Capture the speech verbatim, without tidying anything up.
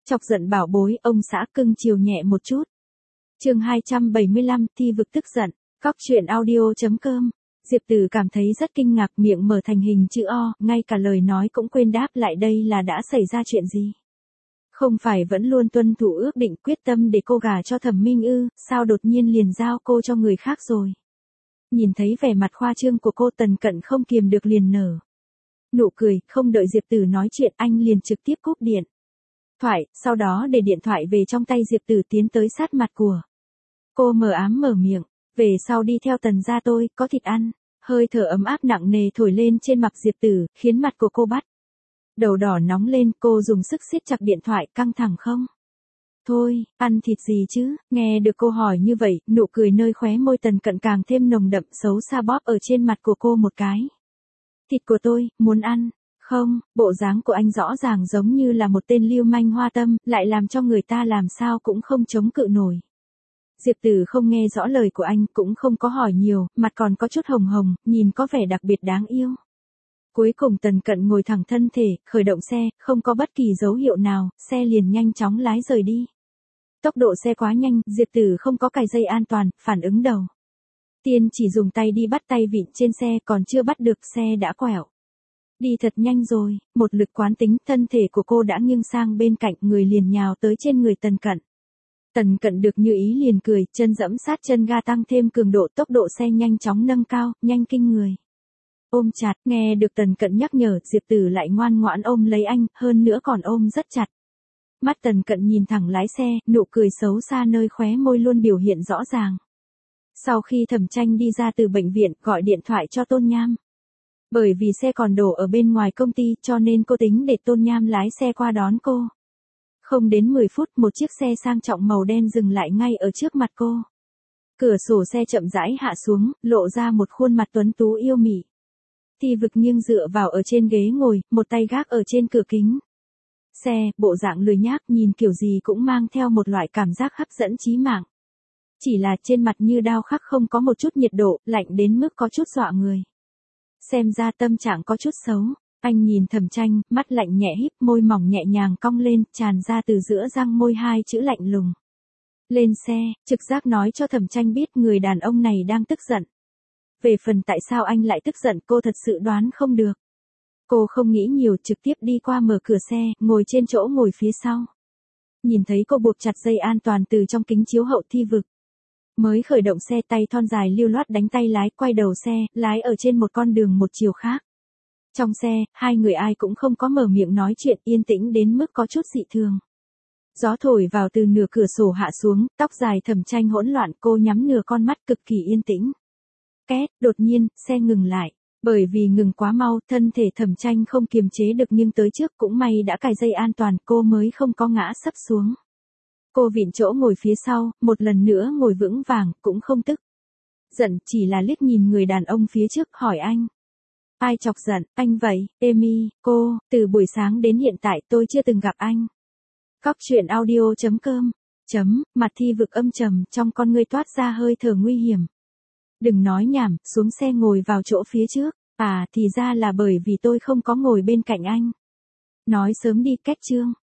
Chọc giận bảo bối, ông xã cưng chiều nhẹ một chút. Chương hai trăm bảy mươi lăm, thi vực tức giận. Cóc truyện audio chấm com. Diệp Tử cảm thấy rất kinh ngạc, miệng mở thành hình chữ O, ngay cả lời nói cũng quên đáp lại, đây là đã xảy ra chuyện gì? Không phải vẫn luôn tuân thủ ước định quyết tâm để cô gả cho Thẩm Minh ư, sao đột nhiên liền giao cô cho người khác rồi? Nhìn thấy vẻ mặt khoa trương của cô, Tần Cận không kiềm được liền nở nụ cười, không đợi Diệp Tử nói chuyện anh liền trực tiếp cúp điện thoại, sau đó để điện thoại về trong tay Diệp Tử tiến tới sát mặt của cô, mờ ám mở miệng, về sau đi theo Tần gia tôi, có thịt ăn. Hơi thở ấm áp nặng nề thổi lên trên mặt Diệp Tử, khiến mặt của cô bắt đầu đỏ nóng lên, cô dùng sức siết chặt điện thoại, căng thẳng không? Thôi, ăn thịt gì chứ? Nghe được cô hỏi như vậy, nụ cười nơi khóe môi Tần Cận càng thêm nồng đậm, xấu xa bóp ở trên mặt của cô một cái. Thịt của tôi, muốn ăn. Không, bộ dáng của anh rõ ràng giống như là một tên lưu manh hoa tâm, lại làm cho người ta làm sao cũng không chống cự nổi. Diệp Tử không nghe rõ lời của anh, cũng không có hỏi nhiều, mặt còn có chút hồng hồng, nhìn có vẻ đặc biệt đáng yêu. Cuối cùng Tần Cận ngồi thẳng thân thể, khởi động xe, không có bất kỳ dấu hiệu nào, xe liền nhanh chóng lái rời đi. Tốc độ xe quá nhanh, Diệp Tử không có cài dây an toàn, phản ứng đầu tiên chỉ dùng tay đi bắt tay vịn trên xe, còn chưa bắt được xe đã quẹo đi thật nhanh rồi, một lực quán tính, thân thể của cô đã nghiêng sang bên cạnh, người liền nhào tới trên người Tần Cận. Tần Cận được như ý liền cười, chân dẫm sát chân ga tăng thêm cường độ, tốc độ xe nhanh chóng nâng cao, nhanh kinh người. Ôm chặt, nghe được Tần Cận nhắc nhở, Diệp Tử lại ngoan ngoãn ôm lấy anh, hơn nữa còn ôm rất chặt. Mắt Tần Cận nhìn thẳng lái xe, nụ cười xấu xa nơi khóe môi luôn biểu hiện rõ ràng. Sau khi Thẩm Tranh đi ra từ bệnh viện, gọi điện thoại cho Tôn Nham. Bởi vì xe còn đổ ở bên ngoài công ty, cho nên cô tính để Tôn Nham lái xe qua đón cô. Không đến mười phút, một chiếc xe sang trọng màu đen dừng lại ngay ở trước mặt cô. Cửa sổ xe chậm rãi hạ xuống, lộ ra một khuôn mặt tuấn tú yêu mị. Thi vực nghiêng dựa vào ở trên ghế ngồi, một tay gác ở trên cửa kính xe, bộ dạng lười nhác, nhìn kiểu gì cũng mang theo một loại cảm giác hấp dẫn chí mạng. Chỉ là trên mặt như đao khắc, không có một chút nhiệt độ, lạnh đến mức có chút dọa người. Xem ra tâm trạng có chút xấu. Anh nhìn Thẩm Tranh, mắt lạnh nhẹ híp, môi mỏng nhẹ nhàng cong lên, tràn ra từ giữa răng môi hai chữ lạnh lùng. Lên xe, trực giác nói cho Thẩm Tranh biết người đàn ông này đang tức giận. Về phần tại sao anh lại tức giận, cô thật sự đoán không được. Cô không nghĩ nhiều, trực tiếp đi qua mở cửa xe, ngồi trên chỗ ngồi phía sau. Nhìn thấy cô buộc chặt dây an toàn từ trong kính chiếu hậu, Thi vực mới khởi động xe, tay thon dài lưu loát đánh tay lái, quay đầu xe, lái ở trên một con đường một chiều khác. Trong xe, hai người ai cũng không có mở miệng nói chuyện, yên tĩnh đến mức có chút dị thường. Gió thổi vào từ nửa cửa sổ hạ xuống, tóc dài Thẩm Tranh hỗn loạn, cô nhắm nửa con mắt cực kỳ yên tĩnh. Két, đột nhiên, xe ngừng lại. Bởi vì ngừng quá mau, thân thể Thẩm Tranh không kiềm chế được nghiêng tới trước, cũng may đã cài dây an toàn, cô mới không có ngã sấp xuống. Cô vịn chỗ ngồi phía sau, một lần nữa ngồi vững vàng, cũng không tức giận, chỉ là liếc nhìn người đàn ông phía trước, hỏi anh. Ai chọc giận, anh vậy, Amy, cô, từ buổi sáng đến hiện tại tôi chưa từng gặp anh. Cóc truyện audio chấm com, chấm, mặt Thi vực âm trầm, trong con ngươi toát ra hơi thở nguy hiểm. Đừng nói nhảm, xuống xe ngồi vào chỗ phía trước, à thì ra là bởi vì tôi không có ngồi bên cạnh anh. Nói sớm đi, kết chương.